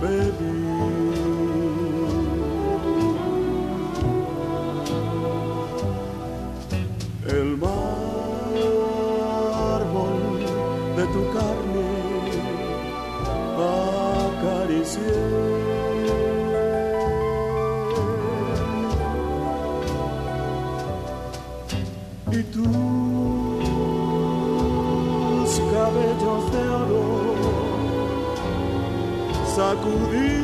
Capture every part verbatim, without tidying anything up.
El mármol de tu carne acaricié, y tus cabellos de oro sacudí.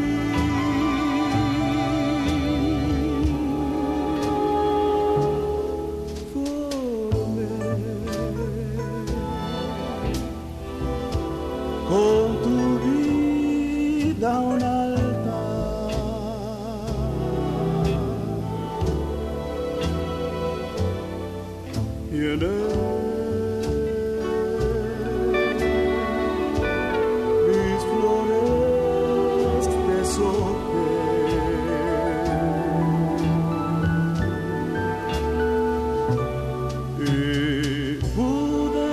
Con tu vida un altar, y en él mis flores deshojé, y pude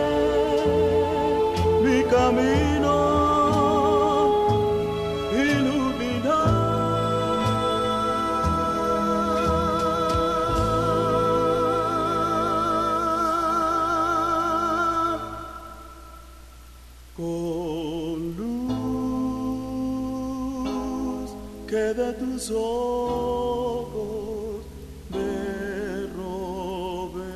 mi camino iluminar con luz que de tus ojos me robé.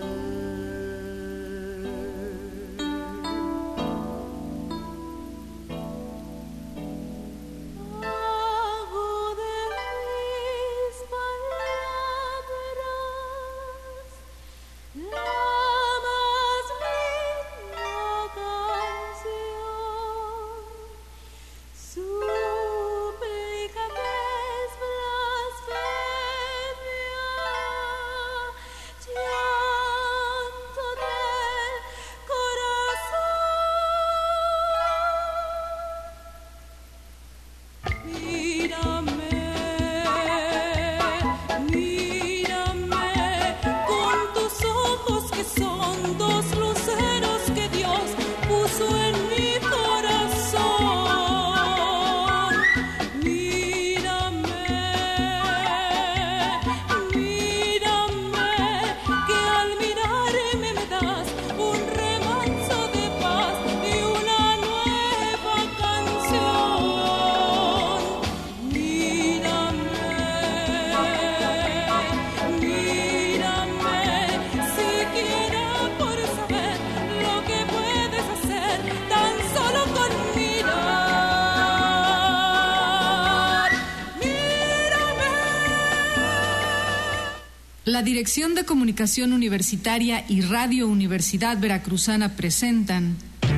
La Dirección de Comunicación Universitaria y Radio Universidad Veracruzana presentan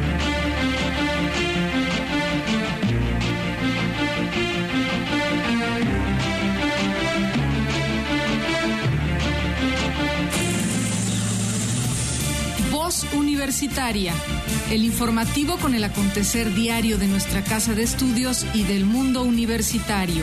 Voz Universitaria, el informativo con el acontecer diario de nuestra casa de estudios y del mundo universitario.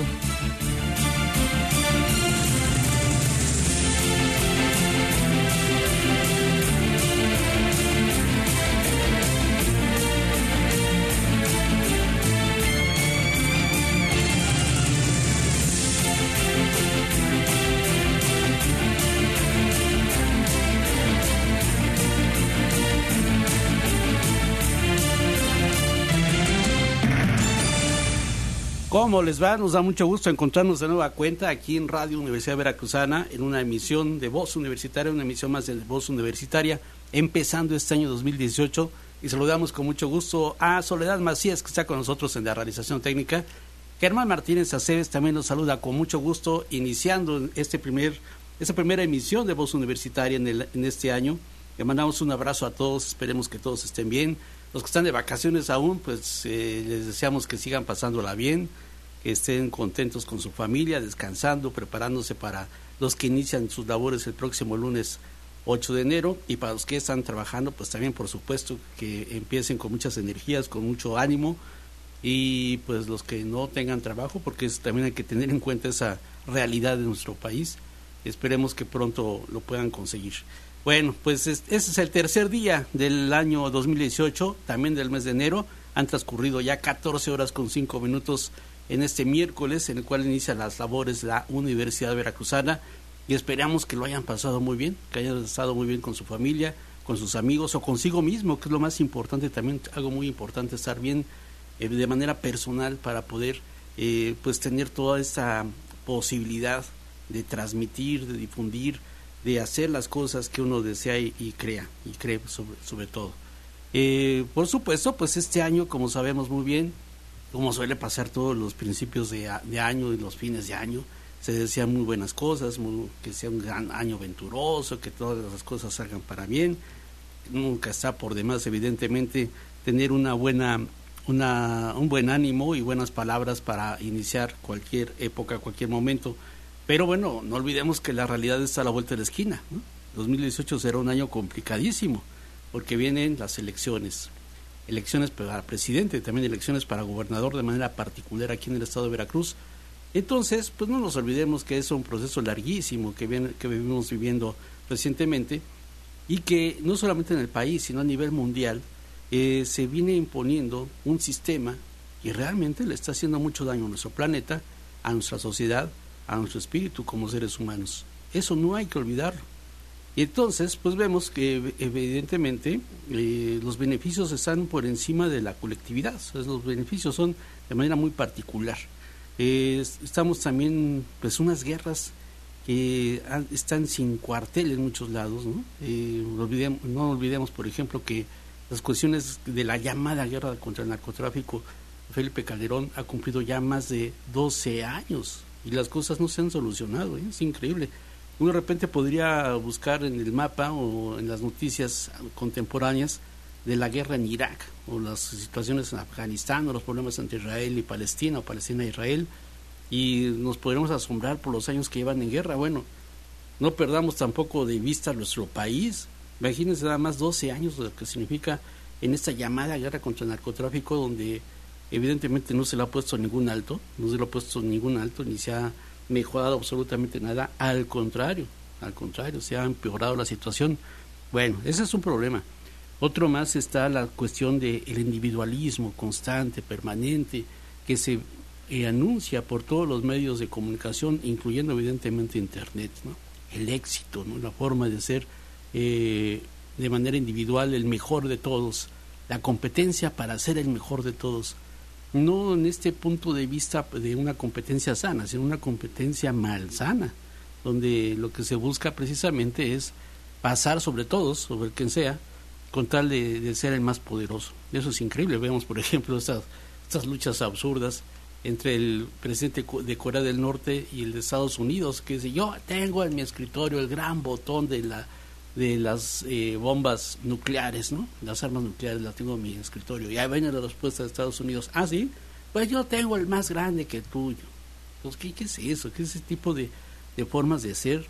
¿Cómo les va? Nos da mucho gusto encontrarnos de nueva cuenta aquí en Radio Universidad Veracruzana, en una emisión de Voz Universitaria, una emisión más de Voz Universitaria, empezando este año dos mil dieciocho, y saludamos con mucho gusto a Soledad Macías, que está con nosotros en la realización técnica. Germán Martínez Aceves también nos saluda con mucho gusto, iniciando este primer, esta primera emisión de Voz Universitaria en, el, en este año. Le mandamos un abrazo a todos, esperemos que todos estén bien. Los que están de vacaciones aún, pues eh, les deseamos que sigan pasándola bien, que estén contentos con su familia, descansando, preparándose para los que inician sus labores el próximo lunes ocho de enero, y para los que están trabajando, pues también por supuesto que empiecen con muchas energías, con mucho ánimo, y pues los que no tengan trabajo, porque es, también hay que tener en cuenta esa realidad de nuestro país, esperemos que pronto lo puedan conseguir. Bueno, pues es, ese es el tercer día del año dos mil dieciocho, también del mes de enero. Han transcurrido ya catorce horas con cinco minutos en este miércoles, en el cual inicia las labores de la Universidad Veracruzana, y esperamos que lo hayan pasado muy bien, que hayan estado muy bien con su familia, con sus amigos o consigo mismo, que es lo más importante también, algo muy importante, estar bien eh, de manera personal para poder eh, pues tener toda esta posibilidad de transmitir, de difundir, de hacer las cosas que uno desea y, y crea, y cree sobre, sobre todo. Eh, por supuesto, pues este año, como sabemos muy bien, como suele pasar todos los principios de, de año y los fines de año, se desean muy buenas cosas, muy, que sea un gran año venturoso, que todas las cosas salgan para bien. Nunca está por demás, evidentemente, tener una buena, una, un buen ánimo y buenas palabras para iniciar cualquier época, cualquier momento. Pero bueno, no olvidemos que la realidad está a la vuelta de la esquina, ¿no? dos mil dieciocho será un año complicadísimo, porque vienen las elecciones. Elecciones para presidente, también elecciones para gobernador de manera particular aquí en el estado de Veracruz. Entonces, pues no nos olvidemos que es un proceso larguísimo que, viene, que vivimos viviendo recientemente, y que no solamente en el país, sino a nivel mundial, eh, se viene imponiendo un sistema que realmente le está haciendo mucho daño a nuestro planeta, a nuestra sociedad, a nuestro espíritu como seres humanos. Eso no hay que olvidarlo. Y entonces, pues vemos que evidentemente eh, los beneficios están por encima de la colectividad. O sea, los beneficios son de manera muy particular. Eh, estamos también, pues, unas guerras que han, están sin cuartel en muchos lados, ¿no? Eh, no olvidemos, no olvidemos, por ejemplo, que las cuestiones de la llamada guerra contra el narcotráfico, Felipe Calderón ha cumplido ya más de doce años y las cosas no se han solucionado, ¿eh? Es increíble. Uno de repente podría buscar en el mapa o en las noticias contemporáneas de la guerra en Irak, o las situaciones en Afganistán, o los problemas entre Israel y Palestina, o Palestina e Israel, y nos podremos asombrar por los años que llevan en guerra. Bueno, no perdamos tampoco de vista nuestro país. Imagínense nada más doce años de lo que significa en esta llamada guerra contra el narcotráfico, donde evidentemente no se le ha puesto ningún alto, no se le ha puesto ningún alto, ni se ha mejorado absolutamente nada, al contrario, al contrario, se ha empeorado la situación. Bueno, ese es un problema. Otro más está la cuestión del individualismo constante, permanente, que se eh, anuncia por todos los medios de comunicación, incluyendo evidentemente Internet, ¿no? El éxito, ¿no? La forma de ser eh, de manera individual el mejor de todos, la competencia para ser el mejor de todos. No en este punto de vista de una competencia sana, sino una competencia malsana, donde lo que se busca precisamente es pasar sobre todos, sobre quien sea, con tal de, de ser el más poderoso. Eso es increíble. Vemos, por ejemplo, estas, estas luchas absurdas entre el presidente de Corea del Norte y el de Estados Unidos, que dice: yo tengo en mi escritorio el gran botón de la de las eh, bombas nucleares, ¿no? Las armas nucleares las tengo en mi escritorio. Y ahí viene la respuesta de Estados Unidos: ah, sí, pues yo tengo el más grande que el tuyo. Pues, ¿qué, qué es eso? ¿Qué es ese tipo de, de formas de ser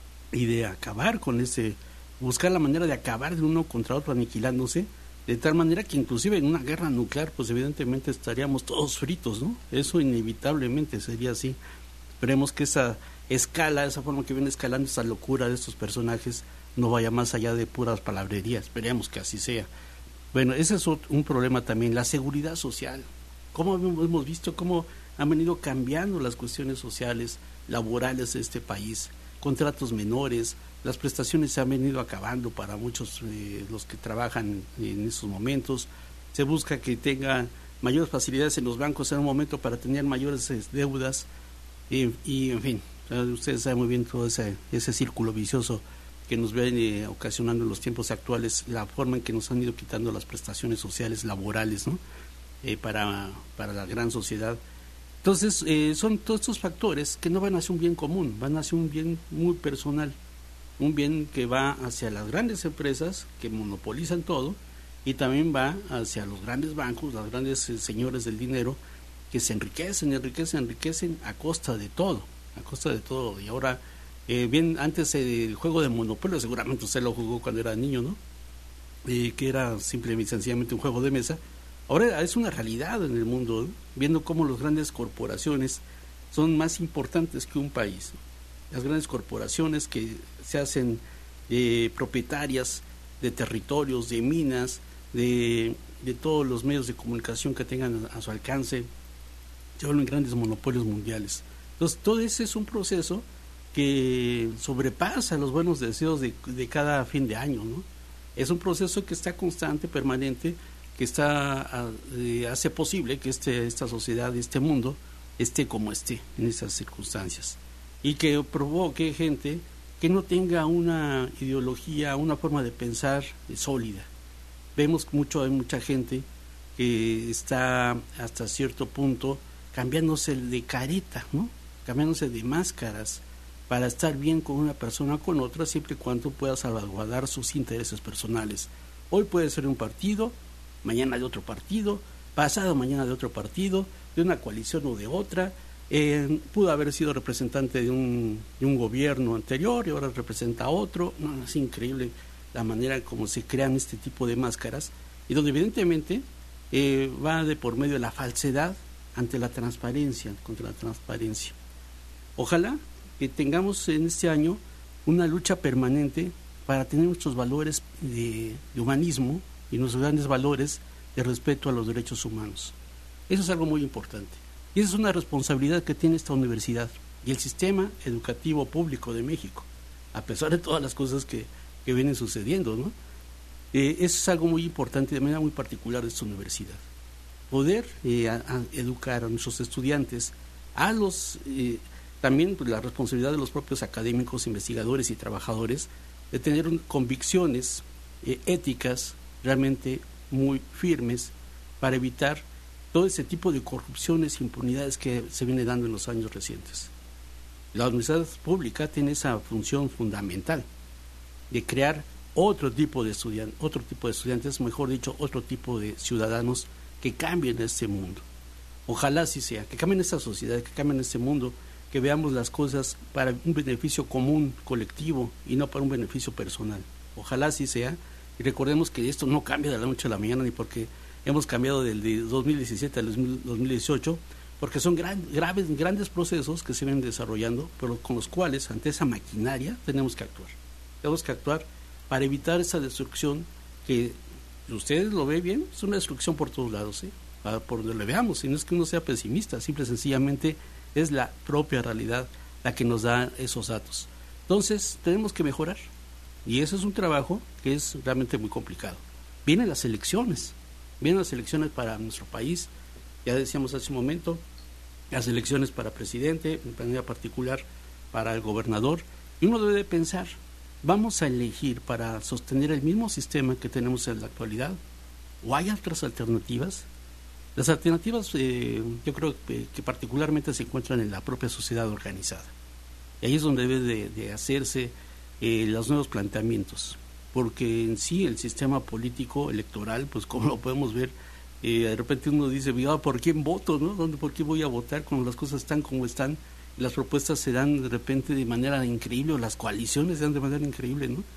y de acabar con ese, buscar la manera de acabar de uno contra otro, aniquilándose, de tal manera que inclusive en una guerra nuclear, pues evidentemente estaríamos todos fritos, ¿no? Eso inevitablemente sería así. Esperemos que esa escala, esa forma que viene escalando, esa locura de estos personajes, no vaya más allá de puras palabrerías. Esperemos que así sea. Bueno, ese es un problema también, la seguridad social. Cómo hemos visto cómo han venido cambiando las cuestiones sociales, laborales de este país, contratos menores, las prestaciones se han venido acabando para muchos de eh, los que trabajan en estos momentos. Se busca que tengan mayores facilidades en los bancos en un momento para tener mayores eh, deudas, y, y en fin, ustedes saben muy bien todo ese, ese círculo vicioso que nos viene ocasionando en los tiempos actuales, la forma en que nos han ido quitando las prestaciones sociales laborales, ¿no? Eh, para, para la gran sociedad. Entonces, eh, son todos estos factores que no van hacia un bien común, van hacia un bien muy personal, un bien que va hacia las grandes empresas que monopolizan todo, y también va hacia los grandes bancos, los grandes eh, señores del dinero, que se enriquecen, enriquecen, enriquecen a costa de todo, a costa de todo. Y ahora, eh, bien, antes eh, el juego de Monopolio, seguramente usted lo jugó cuando era niño, ¿no? Eh, que era simplemente y sencillamente un juego de mesa. Ahora es una realidad en el mundo, ¿no? Viendo cómo las grandes corporaciones son más importantes que un país. Las grandes corporaciones que se hacen eh, propietarias de territorios, de minas, de de todos los medios de comunicación que tengan a, a su alcance, se vuelven grandes monopolios mundiales. Entonces, todo ese es un proceso que sobrepasa los buenos deseos de, de cada fin de año, ¿no? Es un proceso que está constante, permanente, que está eh, hace posible que este, esta sociedad, este mundo, esté como esté en estas circunstancias, y que provoque gente que no tenga una ideología, una forma de pensar eh, sólida. Vemos mucho, hay mucha gente que está hasta cierto punto cambiándose de careta, ¿no? Cambiándose de máscaras para estar bien con una persona o con otra, siempre y cuando pueda salvaguardar sus intereses personales. Hoy puede ser un partido, mañana de otro partido, pasado mañana de otro partido, de una coalición o de otra. Eh, pudo haber sido representante de un, de un gobierno anterior y ahora representa a otro. No, es increíble la manera como se crean este tipo de máscaras, y donde evidentemente eh, va de por medio de la falsedad ante la transparencia, contra la transparencia. Ojalá que tengamos en este año una lucha permanente para tener nuestros valores de, de humanismo y nuestros grandes valores de respeto a los derechos humanos. Eso es algo muy importante. Y esa es una responsabilidad que tiene esta universidad y el sistema educativo público de México, a pesar de todas las cosas que, que vienen sucediendo, ¿no? Eh, eso es algo muy importante, de manera muy particular de esta universidad. Poder eh, a, a educar a nuestros estudiantes, a los... Eh, también pues, la responsabilidad de los propios académicos, investigadores y trabajadores de tener un, convicciones eh, éticas realmente muy firmes para evitar todo ese tipo de corrupciones e impunidades que se viene dando en los años recientes. La universidad pública tiene esa función fundamental de crear otro tipo de estudiantes, otro tipo de estudiantes, mejor dicho, otro tipo de ciudadanos que cambien este mundo. Ojalá así sea, que cambien esta sociedad, que cambien este mundo, que veamos las cosas para un beneficio común, colectivo, y no para un beneficio personal. Ojalá así sea, y recordemos que esto no cambia de la noche a la mañana, ni porque hemos cambiado del de dos mil diecisiete al dos mil dieciocho, porque son gran, graves, grandes procesos que se vienen desarrollando, pero con los cuales, ante esa maquinaria, tenemos que actuar. Tenemos que actuar para evitar esa destrucción que, ustedes lo ven bien, es una destrucción por todos lados, ¿eh? Por donde le veamos, y no es que uno sea pesimista, simple y sencillamente es la propia realidad la que nos da esos datos. Entonces, tenemos que mejorar, y eso es un trabajo que es realmente muy complicado. Vienen las elecciones, vienen las elecciones para nuestro país, ya decíamos hace un momento, las elecciones para presidente, en manera particular para el gobernador, y uno debe pensar, ¿vamos a elegir para sostener el mismo sistema que tenemos en la actualidad? ¿O hay otras alternativas? Las alternativas eh, yo creo que, que particularmente se encuentran en la propia sociedad organizada. Y ahí es donde debe de, de hacerse eh, los nuevos planteamientos, porque en sí el sistema político electoral, pues como lo podemos ver, eh, de repente uno dice, ¿por quién voto? ¿No? ¿Dónde, ¿Por qué voy a votar cuando las cosas están como están? Y las propuestas se dan de repente de manera increíble, o las coaliciones se dan de manera increíble, ¿no?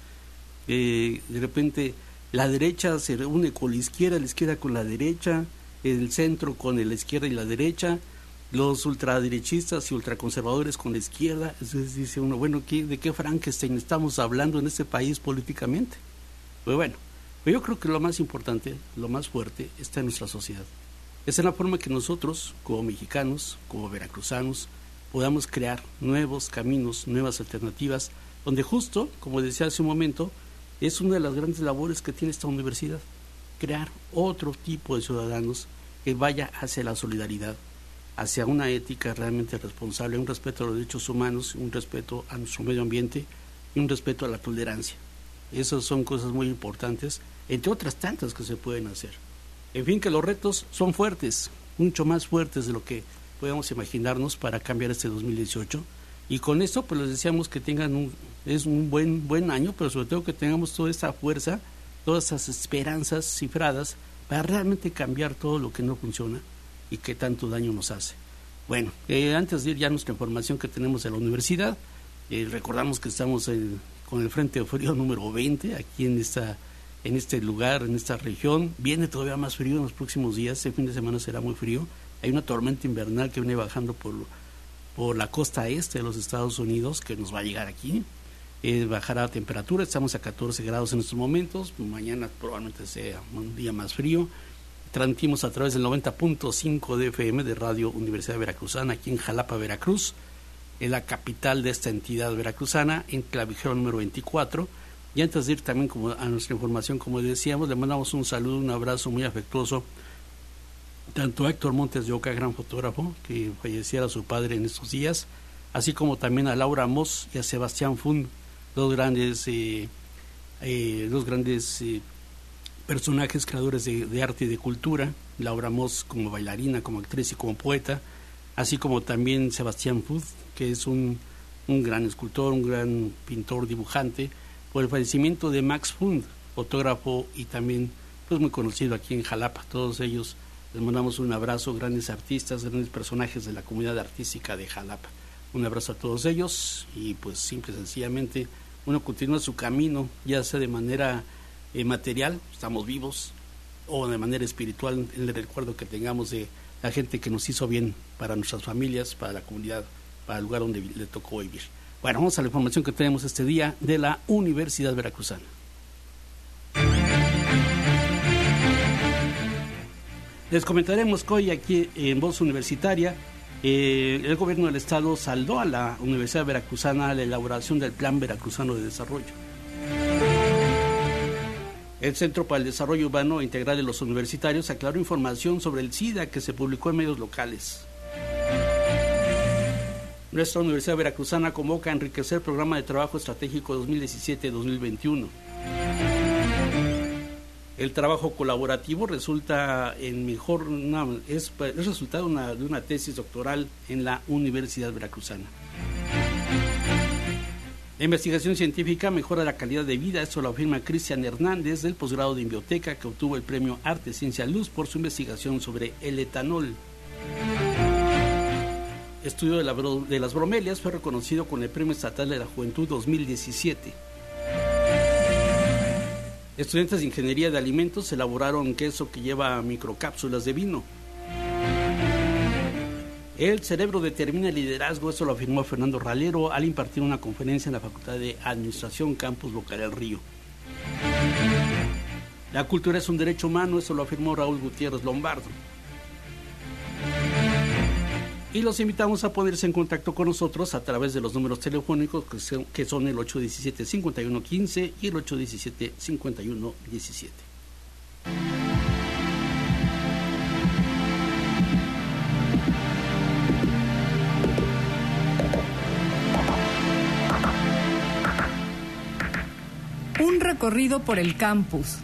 Eh, de repente la derecha se reúne con la izquierda, la izquierda con la derecha, el centro con la izquierda y la derecha, los ultraderechistas y ultraconservadores con la izquierda. Entonces dice uno, bueno, ¿qué, ¿de qué Frankenstein estamos hablando en este país políticamente? Pues bueno, pero yo creo que lo más importante, lo más fuerte, está en nuestra sociedad. Es en la forma que nosotros, como mexicanos, como veracruzanos, podamos crear nuevos caminos, nuevas alternativas, donde justo, como decía hace un momento, es una de las grandes labores que tiene esta universidad, crear otro tipo de ciudadanos que vaya hacia la solidaridad, hacia una ética realmente responsable, un respeto a los derechos humanos, un respeto a nuestro medio ambiente y un respeto a la tolerancia. Esas son cosas muy importantes, entre otras tantas que se pueden hacer. En fin, que los retos son fuertes, mucho más fuertes de lo que podemos imaginarnos para cambiar este dos mil dieciocho. Y con esto, pues les deseamos que tengan un, es un buen, buen año, pero sobre todo que tengamos toda esta fuerza, todas esas esperanzas cifradas para realmente cambiar todo lo que no funciona y que tanto daño nos hace. Bueno, eh, antes de ir ya a nuestra información que tenemos en la universidad, eh, recordamos que estamos en, con el Frente Frío número veinte aquí en esta en este lugar, en esta región. Viene todavía más frío en los próximos días, este fin de semana será muy frío. Hay una tormenta invernal que viene bajando por, por la costa este de los Estados Unidos, que nos va a llegar aquí. Eh, bajará la temperatura, estamos a catorce grados en estos momentos, mañana probablemente sea un día más frío, transmitimos a través del noventa punto cinco de F M de Radio Universidad Veracruzana, aquí en Jalapa, Veracruz, en la capital de esta entidad veracruzana, en Clavijero número veinticuatro. Y antes de ir también como a nuestra información, como decíamos, le mandamos un saludo, un abrazo muy afectuoso tanto a Héctor Montes de Oca, gran fotógrafo, que falleciera su padre en estos días, así como también a Laura Moss y a Sebastián Fund, dos grandes, eh, eh, dos grandes eh, personajes creadores de, de arte y de cultura. Laura Moss como bailarina, como actriz y como poeta, así como también Sebastián Fund, que es un, un gran escultor, un gran pintor, dibujante, por el fallecimiento de Max Fund, fotógrafo y también pues muy conocido aquí en Jalapa. Todos ellos les mandamos un abrazo, grandes artistas, grandes personajes de la comunidad artística de Jalapa. Un abrazo a todos ellos y pues simple y sencillamente uno continúa su camino, ya sea de manera eh, material, estamos vivos, o de manera espiritual, en el recuerdo que tengamos de la gente que nos hizo bien para nuestras familias, para la comunidad, para el lugar donde le tocó vivir. Bueno, vamos a la información que tenemos este día de la Universidad Veracruzana. Les comentaremos que hoy aquí en Voz Universitaria eh, el gobierno del estado saldó a la Universidad Veracruzana la elaboración del Plan Veracruzano de Desarrollo. El Centro para el Desarrollo Urbano Integral de los Universitarios aclaró información sobre el SIDA que se publicó en medios locales. Nuestra Universidad Veracruzana convoca a enriquecer el Programa de Trabajo Estratégico dos mil diecisiete dos mil veintiuno. El trabajo colaborativo resulta en mejor una, es, es resultado una, de una tesis doctoral en la Universidad Veracruzana. La investigación científica mejora la calidad de vida, esto lo afirma Cristian Hernández del posgrado de Biblioteca, que obtuvo el premio Arte, Ciencia, Luz por su investigación sobre el etanol. Estudio de, la, de las bromelias fue reconocido con el Premio Estatal de la Juventud dos mil diecisiete. Estudiantes de Ingeniería de Alimentos elaboraron queso que lleva microcápsulas de vino. El cerebro determina el liderazgo, eso lo afirmó Fernando Ralero al impartir una conferencia en la Facultad de Administración Campus Local del Río. La cultura es un derecho humano, eso lo afirmó Raúl Gutiérrez Lombardo. Y los invitamos a ponerse en contacto con nosotros a través de los números telefónicos que son, que son el ocho uno siete, cinco uno uno cinco y el ocho uno siete, cinco uno uno siete. Un recorrido por el campus.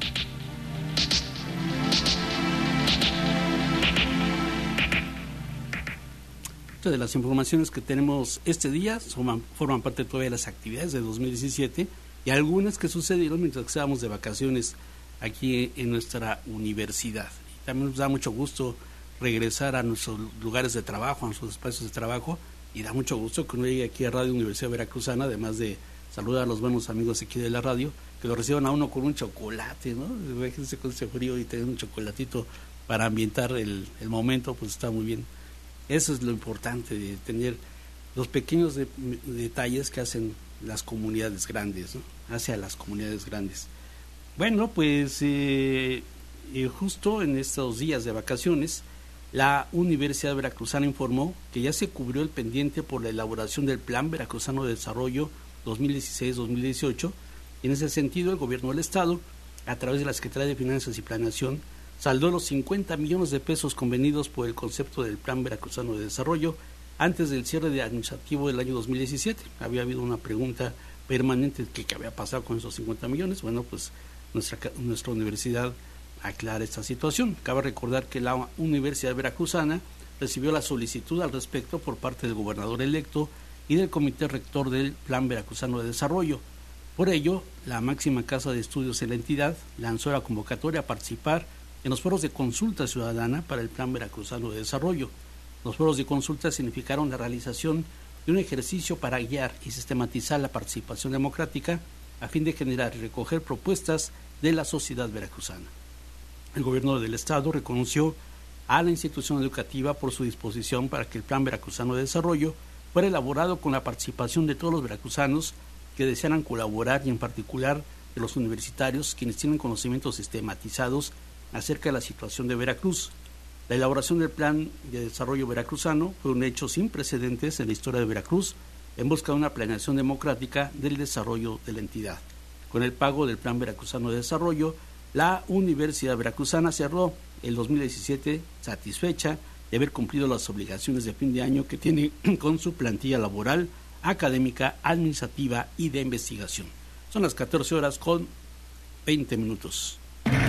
De las informaciones que tenemos este día son, forman parte todavía de las actividades de dos mil diecisiete y algunas que sucedieron mientras que estábamos de vacaciones aquí en nuestra universidad. Y también nos da mucho gusto regresar a nuestros lugares de trabajo, a nuestros espacios de trabajo, y da mucho gusto que uno llegue aquí a Radio Universidad Veracruzana, además de saludar a los buenos amigos aquí de la radio, que lo reciban a uno con un chocolate, ¿no? Imagínense con ese frío y tener un chocolatito para ambientar el, el momento, pues está muy bien. Eso es lo importante, de tener los pequeños de, detalles que hacen las comunidades grandes, ¿no? Hacia las comunidades grandes. Bueno, pues eh, eh, justo en estos días de vacaciones, la Universidad Veracruzana informó que ya se cubrió el pendiente por la elaboración del Plan Veracruzano de Desarrollo dos mil dieciséis dos mil dieciocho. Y en ese sentido, el gobierno del estado, a través de la Secretaría de Finanzas y Planeación, saldó los cincuenta millones de pesos convenidos por el concepto del Plan Veracruzano de Desarrollo antes del cierre de administrativo del año dos mil diecisiete. Había habido una pregunta permanente que qué había pasado con esos cincuenta millones. Bueno, pues nuestra, nuestra universidad aclara esta situación. Cabe recordar que la Universidad Veracruzana recibió la solicitud al respecto por parte del gobernador electo y del Comité Rector del Plan Veracruzano de Desarrollo. Por ello, la máxima casa de estudios en la entidad lanzó la convocatoria a participar en los foros de consulta ciudadana para el Plan Veracruzano de Desarrollo. Los foros de consulta significaron la realización de un ejercicio para guiar y sistematizar la participación democrática a fin de generar y recoger propuestas de la sociedad veracruzana. El gobierno del estado reconoció a la institución educativa por su disposición para que el Plan Veracruzano de Desarrollo fuera elaborado con la participación de todos los veracruzanos que desearan colaborar y en particular de los universitarios, quienes tienen conocimientos sistematizados acerca de la situación de Veracruz. La elaboración del Plan de Desarrollo Veracruzano fue un hecho sin precedentes en la historia de Veracruz en busca de una planeación democrática del desarrollo de la entidad. Con el pago del Plan Veracruzano de Desarrollo, la Universidad Veracruzana cerró el dos mil diecisiete satisfecha de haber cumplido las obligaciones de fin de año que tiene con su plantilla laboral, académica, administrativa y de investigación. Son las catorce horas con veinte minutos.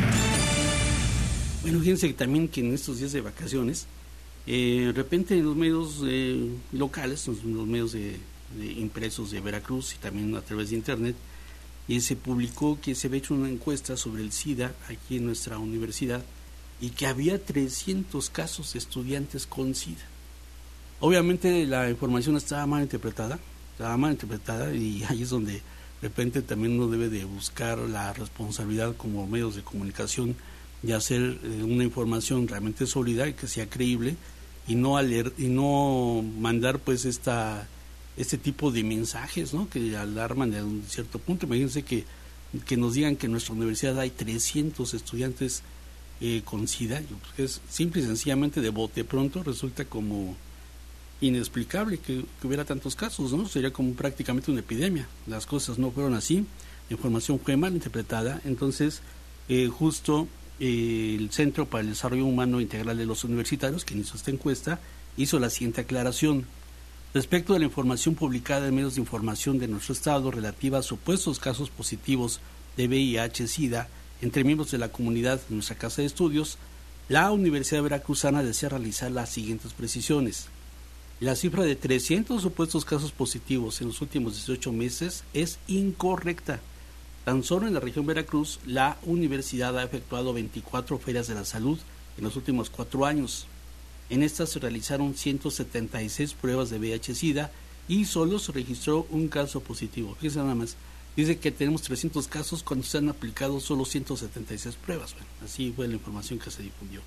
Bueno, fíjense que también que en estos días de vacaciones, eh, de repente en los medios eh, locales, en los medios de, de impresos de Veracruz y también a través de internet, eh, se publicó que se había hecho una encuesta sobre el SIDA aquí en nuestra universidad y que había trescientos casos de estudiantes con SIDA. Obviamente la información estaba mal interpretada, estaba mal interpretada y ahí es donde de repente también uno debe de buscar la responsabilidad como medios de comunicación y hacer eh, una información realmente sólida y que sea creíble y no aler y no mandar pues esta este tipo de mensajes, ¿no?, que alarman a un cierto punto. Imagínense que, que nos digan que en nuestra universidad hay trescientos estudiantes eh, con SIDA, pues es simple y sencillamente de bote pronto resulta como inexplicable que, que hubiera tantos casos, ¿no? Sería como prácticamente una epidemia. Las cosas no fueron así, la información fue mal interpretada. Entonces eh, justo eh, el Centro para el Desarrollo Humano Integral de los Universitarios, quien hizo esta encuesta, hizo la siguiente aclaración. Respecto de la información publicada en medios de información de nuestro estado relativa a supuestos casos positivos de V I H-Sida entre miembros de la comunidad de nuestra casa de estudios, la Universidad Veracruzana desea realizar las siguientes precisiones. La cifra de trescientos supuestos casos positivos en los últimos dieciocho meses es incorrecta. Tan solo en la región Veracruz, la universidad ha efectuado veinticuatro ferias de la salud en los últimos cuatro años. En estas se realizaron ciento setenta y seis pruebas de V I H-Sida y solo se registró un caso positivo. Fíjense nada más, dice que tenemos trescientos casos cuando se han aplicado solo ciento setenta y seis pruebas. Bueno, así fue la información que se difundió.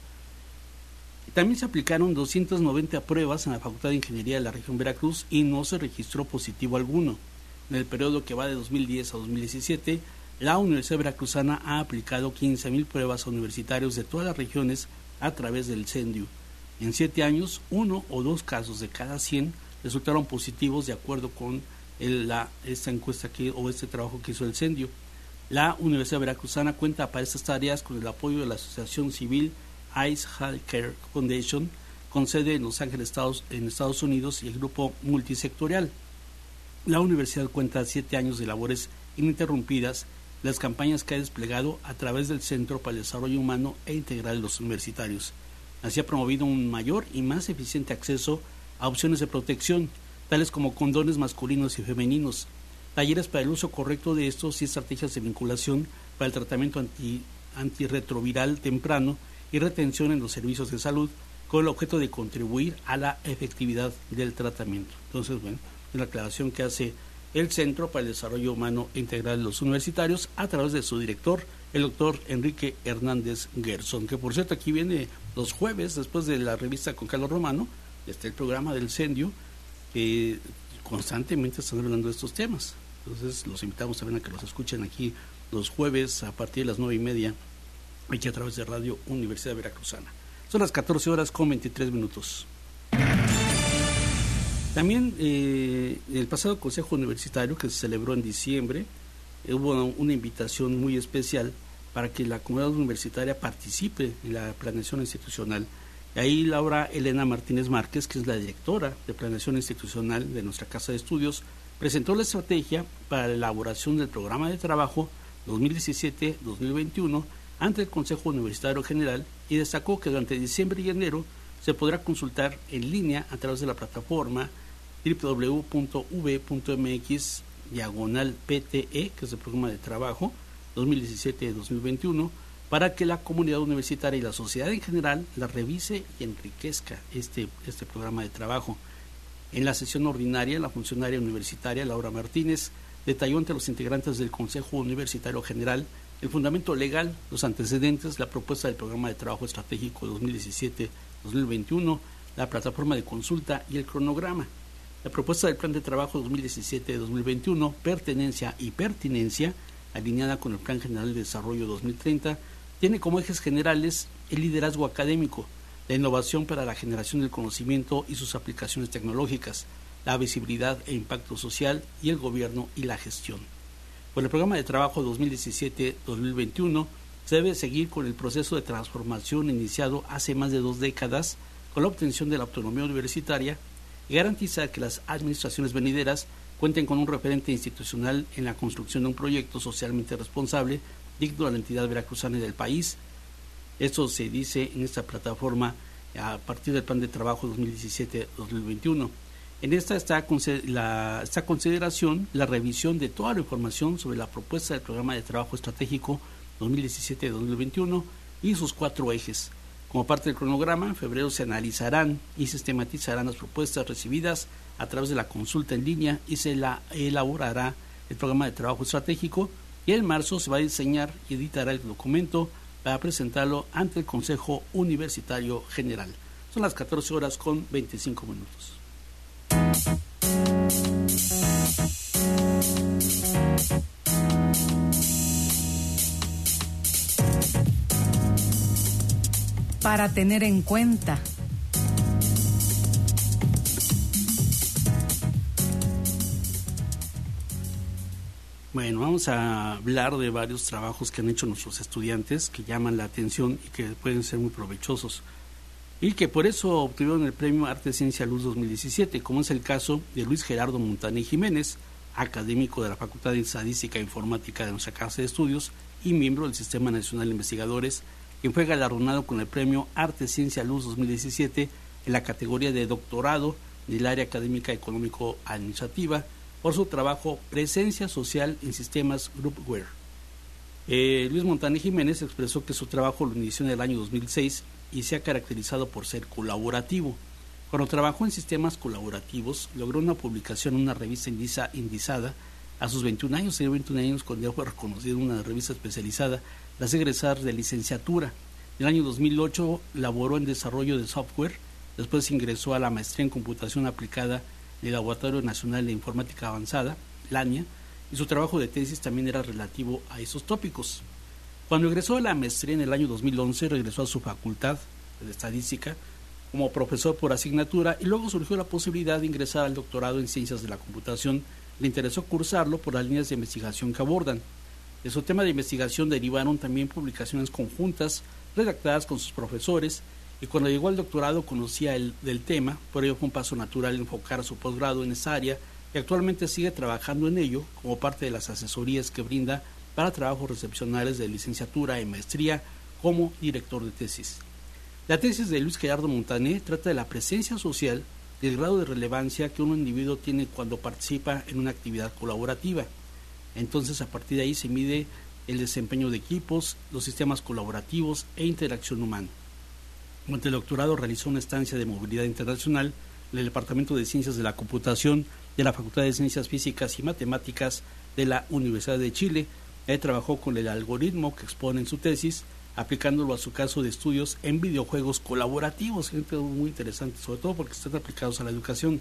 También se aplicaron doscientas noventa pruebas en la Facultad de Ingeniería de la región Veracruz y no se registró positivo alguno. En el periodo que va de dos mil diez a dos mil diecisiete, la Universidad Veracruzana ha aplicado quince mil pruebas a universitarios de todas las regiones a través del CENDIU. En siete años, uno o dos casos de cada cien resultaron positivos de acuerdo con el, la, esta encuesta que, o este trabajo que hizo el CENDIU. La Universidad Veracruzana cuenta para estas tareas con el apoyo de la Asociación Civil Ice Healthcare Foundation, con sede en Los Ángeles, Estados, en Estados Unidos, y el grupo multisectorial. La universidad cuenta siete años de labores ininterrumpidas, las campañas que ha desplegado a través del Centro para el Desarrollo Humano e Integral de los Universitarios. Así ha promovido un mayor y más eficiente acceso a opciones de protección, tales como condones masculinos y femeninos, talleres para el uso correcto de estos y estrategias de vinculación para el tratamiento anti, antirretroviral temprano y retención en los servicios de salud, con el objeto de contribuir a la efectividad del tratamiento. Entonces, bueno, es la aclaración que hace el Centro para el Desarrollo Humano Integral de los Universitarios a través de su director, el doctor Enrique Hernández Gerson, que por cierto aquí viene los jueves, después de la revista con Carlos Romano, está el programa del CENDIU, que constantemente están hablando de estos temas. Entonces los invitamos también a que los escuchen aquí los jueves a partir de las nueve y media, aquí a través de Radio Universidad Veracruzana. Son las catorce horas con veintitrés minutos. También eh, en el pasado Consejo Universitario, que se celebró en diciembre, eh, hubo una invitación muy especial para que la comunidad universitaria participe en la planeación institucional. Y ahí Laura Elena Martínez Márquez, que es la directora de planeación institucional de nuestra Casa de Estudios, presentó la estrategia para la elaboración del programa de trabajo dos mil diecisiete a dos mil veintiuno ante el Consejo Universitario General y destacó que durante diciembre y enero se podrá consultar en línea a través de la plataforma doble u doble u doble u punto v punto m x diagonal P T E, que es el programa de trabajo dos mil diecisiete a dos mil veintiuno, para que la comunidad universitaria y la sociedad en general la revise y enriquezca este, este programa de trabajo. En la sesión ordinaria, la funcionaria universitaria Laura Martínez detalló ante los integrantes del Consejo Universitario General el fundamento legal, los antecedentes, la propuesta del programa de trabajo estratégico dos mil diecisiete a dos mil veintiuno, la plataforma de consulta y el cronograma. La propuesta del plan de trabajo dos mil diecisiete a dos mil veintiuno, pertenencia y pertinencia, alineada con el Plan General de Desarrollo dos mil treinta, Tiene como ejes generales el liderazgo académico, la innovación para la generación del conocimiento y sus aplicaciones tecnológicas, la visibilidad e impacto social y el gobierno y la gestión. Por el programa de trabajo dos mil diecisiete a dos mil veintiuno se debe seguir con el proceso de transformación iniciado hace más de dos décadas con la obtención de la autonomía universitaria y garantizar que las administraciones venideras cuenten con un referente institucional en la construcción de un proyecto socialmente responsable digno de la entidad veracruzana y del país. Esto se dice en esta plataforma a partir del plan de trabajo dos mil diecisiete a dos mil veintiuno. En esta está la esta consideración la revisión de toda la información sobre la propuesta del programa de trabajo estratégico dos mil diecisiete a dos mil veintiuno y sus cuatro ejes. Como parte del cronograma, en febrero se analizarán y sistematizarán las propuestas recibidas a través de la consulta en línea y se la elaborará el programa de trabajo estratégico, y en marzo se va a diseñar y editará el documento para presentarlo ante el Consejo Universitario General. Son las catorce horas con veinticinco minutos. Para tener en cuenta. Bueno, vamos a hablar de varios trabajos que han hecho nuestros estudiantes que llaman la atención y que pueden ser muy provechosos y que por eso obtuvieron el premio Arte, Ciencia, Luz dos mil diecisiete, como es el caso de Luis Gerardo Montané Jiménez, académico de la Facultad de Estadística e Informática de nuestra Casa de Estudios y miembro del Sistema Nacional de Investigadores, quien fue galardonado con el premio Arte, Ciencia, Luz dos mil diecisiete en la categoría de doctorado del área académica económico-administrativa por su trabajo Presencia Social en Sistemas Groupware. Eh, Luis Montané Jiménez expresó que su trabajo lo inició en el año dos mil seis y se ha caracterizado por ser colaborativo. Cuando trabajó en sistemas colaborativos, logró una publicación en una revista indisa, indizada. A sus veintiún años, tenía veintiún años cuando ya fue reconocido en una revista especializada, tras egresar de licenciatura. En el año dos mil ocho laboró en desarrollo de software, después ingresó a la maestría en computación aplicada del Laboratorio Nacional de Informática Avanzada, LANIA, y su trabajo de tesis también era relativo a esos tópicos. Cuando egresó de la maestría en el año dos mil once, regresó a su facultad de Estadística como profesor por asignatura y luego surgió la posibilidad de ingresar al doctorado en Ciencias de la Computación. Le interesó cursarlo por las líneas de investigación que abordan. De su tema de investigación derivaron también publicaciones conjuntas redactadas con sus profesores, y cuando llegó al doctorado conocía el del tema, por ello fue un paso natural enfocar su posgrado en esa área y actualmente sigue trabajando en ello como parte de las asesorías que brinda para trabajos recepcionales de licenciatura y maestría como director de tesis. La tesis de Luis Gerardo Montané trata de la presencia social y el grado de relevancia que un individuo tiene cuando participa en una actividad colaborativa. Entonces, a partir de ahí se mide el desempeño de equipos, los sistemas colaborativos e interacción humana. Durante el doctorado realizó una estancia de movilidad internacional en el Departamento de Ciencias de la Computación de la Facultad de Ciencias Físicas y Matemáticas de la Universidad de Chile. Él trabajó con el algoritmo que expone en su tesis, aplicándolo a su caso de estudios en videojuegos colaborativos, gente muy interesante, sobre todo porque están aplicados a la educación.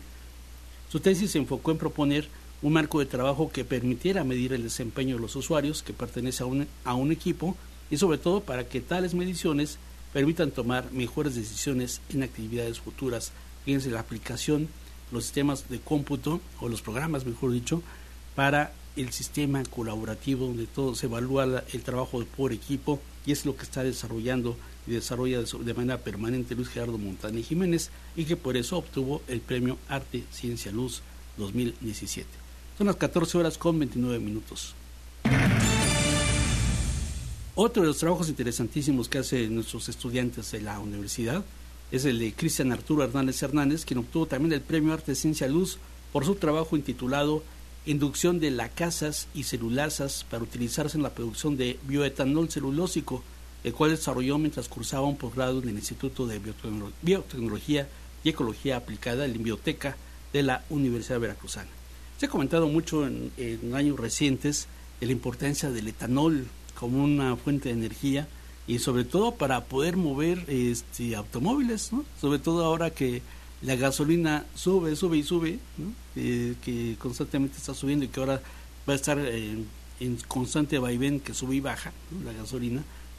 Su tesis se enfocó en proponer un marco de trabajo que permitiera medir el desempeño de los usuarios que pertenece a un, a un equipo y sobre todo para que tales mediciones permitan tomar mejores decisiones en actividades futuras. Fíjense, la aplicación, los sistemas de cómputo, o los programas, mejor dicho, para el sistema colaborativo, donde todo se evalúa la, el trabajo por equipo, y es lo que está desarrollando y desarrolla de, de manera permanente Luis Gerardo Montané Jiménez, y que por eso obtuvo el premio Arte, Ciencia, Luz dos mil diecisiete. Son las catorce horas con veintinueve minutos. Otro de los trabajos interesantísimos que hacen nuestros estudiantes de la universidad es el de Cristian Arturo Hernández Hernández, quien obtuvo también el premio Arte, Ciencia, Luz por su trabajo intitulado Inducción de lacasas y celulasas para utilizarse en la producción de bioetanol celulósico, el cual desarrolló mientras cursaba un posgrado en el Instituto de Biotecno- Biotecnología y Ecología Aplicada, el INBioteca, de la Universidad Veracruzana. Se ha comentado mucho en, en años recientes de la importancia del etanol como una fuente de energía y sobre todo para poder mover este, automóviles, ¿no? Sobre todo ahora que la gasolina sube, sube y sube, ¿no? eh, que constantemente está subiendo y que ahora va a estar eh, en constante vaivén, que sube y baja, ¿no? La gasolina.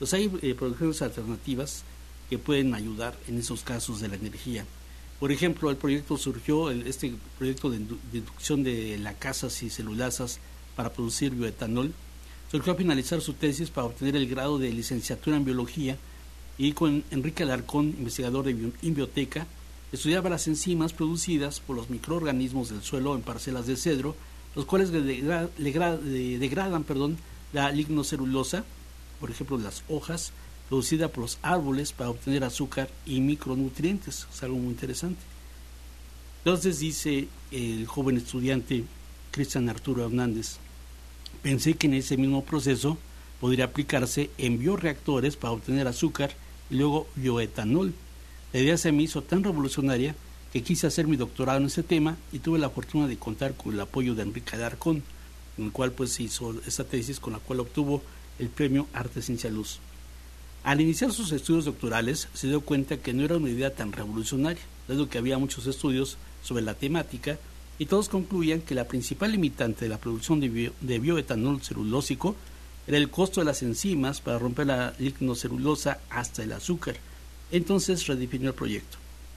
pues hay eh, producciones alternativas que pueden ayudar en esos casos de la energía. Por ejemplo, el proyecto surgió, el, este proyecto de, de inducción de lacasas y celulasas para producir bioetanol, surgió a finalizar su tesis para obtener el grado de licenciatura en biología, y con Enrique Alarcón, investigador de Inbioteca, estudiaba las enzimas producidas por los microorganismos del suelo en parcelas de cedro, los cuales degra, degra, degradan perdón, la lignocelulosa, por ejemplo las hojas, producida por los árboles para obtener azúcar y micronutrientes. Es algo muy interesante. Entonces dice el joven estudiante Cristian Arturo Hernández: pensé que en ese mismo proceso podría aplicarse en bioreactores para obtener azúcar y luego bioetanol. La idea se me hizo tan revolucionaria que quise hacer mi doctorado en ese tema y tuve la fortuna de contar con el apoyo de Enrique Alarcón, en el cual pues hizo esta tesis con la cual obtuvo el premio Arte, Ciencia, Luz. Al iniciar sus estudios doctorales se dio cuenta que no era una idea tan revolucionaria, dado que había muchos estudios sobre la temática y todos concluían que la principal limitante de la producción de, bio, de bioetanol celulósico era el costo de las enzimas para romper la lignocelulosa hasta el azúcar. Entonces redefinió el proyecto.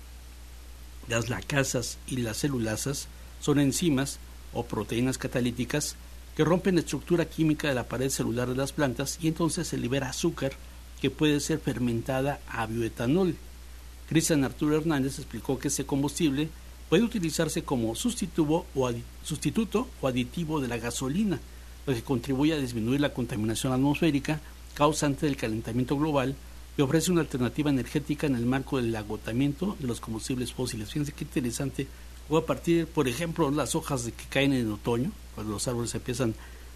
Las lacasas y las celulasas son enzimas o proteínas catalíticas que rompen la estructura química de la pared celular de las plantas y entonces se libera azúcar que puede ser fermentada a bioetanol. Cristian Arturo Hernández explicó que ese combustible puede utilizarse como sustituto o, adi- sustituto o aditivo de la gasolina, lo que contribuye a disminuir la contaminación atmosférica causante del calentamiento global y ofrece una alternativa energética en el marco del agotamiento de los combustibles fósiles. Fíjense qué interesante. O a partir, por ejemplo, las hojas de que caen en otoño, cuando los árboles empiezan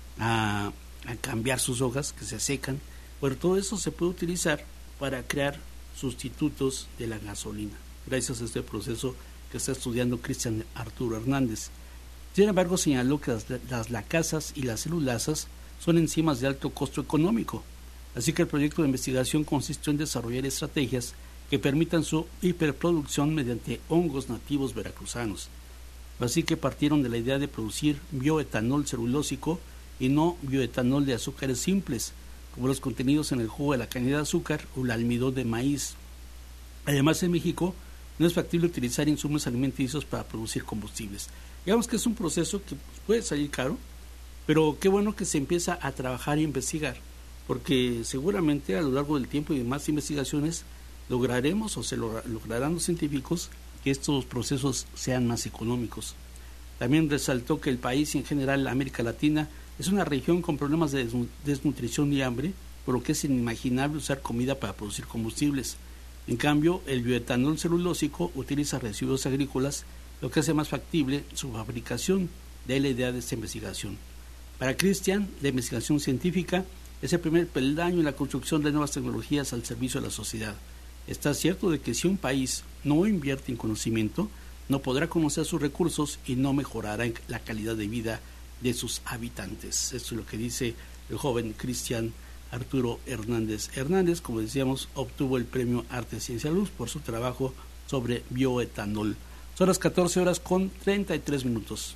a, a cambiar sus hojas, que se secan, pero todo eso se puede utilizar para crear sustitutos de la gasolina, gracias a este proceso que está estudiando Cristian Arturo Hernández. Sin embargo, señaló que las, las lacasas y las celulasas son enzimas de alto costo económico, así que el proyecto de investigación consistió en desarrollar estrategias que permitan su hiperproducción mediante hongos nativos veracruzanos. Así que partieron de la idea de producir bioetanol celulósico y no bioetanol de azúcares simples, como los contenidos en el jugo de la caña de azúcar o el almidón de maíz. Además, en México no es factible utilizar insumos alimenticios para producir combustibles. Digamos que es un proceso que puede salir caro, pero qué bueno que se empieza a trabajar e investigar, porque seguramente a lo largo del tiempo y de más investigaciones lograremos o se lograrán los científicos que estos procesos sean más económicos. También resaltó que el país y en general la América Latina es una región con problemas de desnutrición y hambre, por lo que es inimaginable usar comida para producir combustibles. En cambio, el bioetanol celulósico utiliza residuos agrícolas, lo que hace más factible su fabricación. De ahí la idea de esta investigación. Para Cristian, la investigación científica es el primer peldaño en la construcción de nuevas tecnologías al servicio de la sociedad. Está cierto de que si un país no invierte en conocimiento, no podrá conocer sus recursos y no mejorará la calidad de vida de sus habitantes. Esto es lo que dice el joven Cristian Arturo Hernández. Hernández, como decíamos, obtuvo el premio Arte, Ciencia, Luz por su trabajo sobre bioetanol. Son las catorce horas con treinta y tres minutos.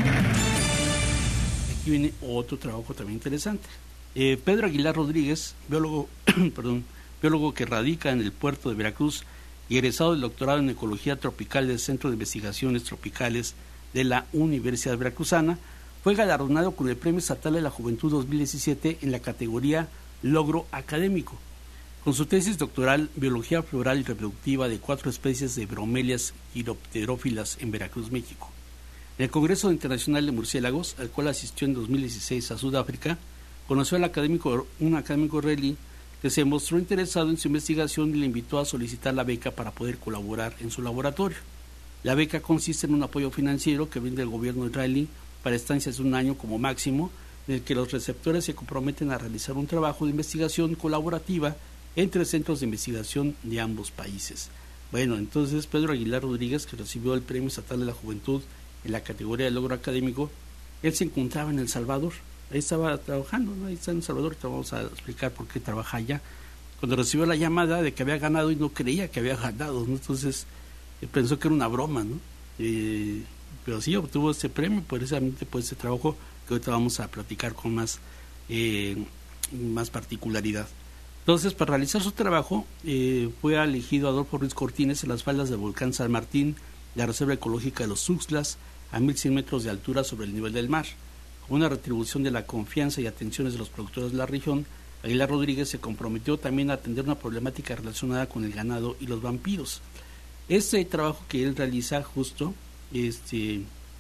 Aquí viene otro trabajo también interesante. Eh, Pedro Aguilar Rodríguez, biólogo, perdón, biólogo que radica en el puerto de Veracruz y egresado del doctorado en Ecología Tropical del Centro de Investigaciones Tropicales de la Universidad Veracruzana, fue galardonado con el Premio Estatal de la Juventud dos mil diecisiete en la categoría Logro Académico. Con su tesis doctoral Biología Floral y Reproductiva de cuatro especies de bromelias quiropterófilas en Veracruz, México. En el Congreso Internacional de Murciélagos, al cual asistió en dos mil dieciséis a Sudáfrica, conoció al académico, un académico israelí que se mostró interesado en su investigación y le invitó a solicitar la beca para poder colaborar en su laboratorio. La beca consiste en un apoyo financiero que brinda el gobierno israelí para estancias de un año como máximo, en el que los receptores se comprometen a realizar un trabajo de investigación colaborativa entre centros de investigación de ambos países. Bueno, entonces Pedro Aguilar Rodríguez, que recibió el Premio Estatal de la Juventud en la categoría de logro académico, él se encontraba en El Salvador, ahí estaba trabajando, ¿no? Ahí está en El Salvador, te vamos a explicar por qué trabaja allá. Cuando recibió la llamada de que había ganado y no creía que había ganado, ¿no? Entonces eh, pensó que era una broma, ¿no? Eh, pero sí obtuvo este premio precisamente por ese trabajo que ahorita vamos a platicar con más, eh, más particularidad. Entonces, para realizar su trabajo, eh, fue elegido Adolfo Ruiz Cortines en las faldas del volcán San Martín, la Reserva Ecológica de los Tuxtlas, a mil cien metros de altura sobre el nivel del mar. Con una retribución de la confianza y atenciones de los productores de la región, Aguilar Rodríguez se comprometió también a atender una problemática relacionada con el ganado y los vampiros. Este trabajo que él realiza justo, este,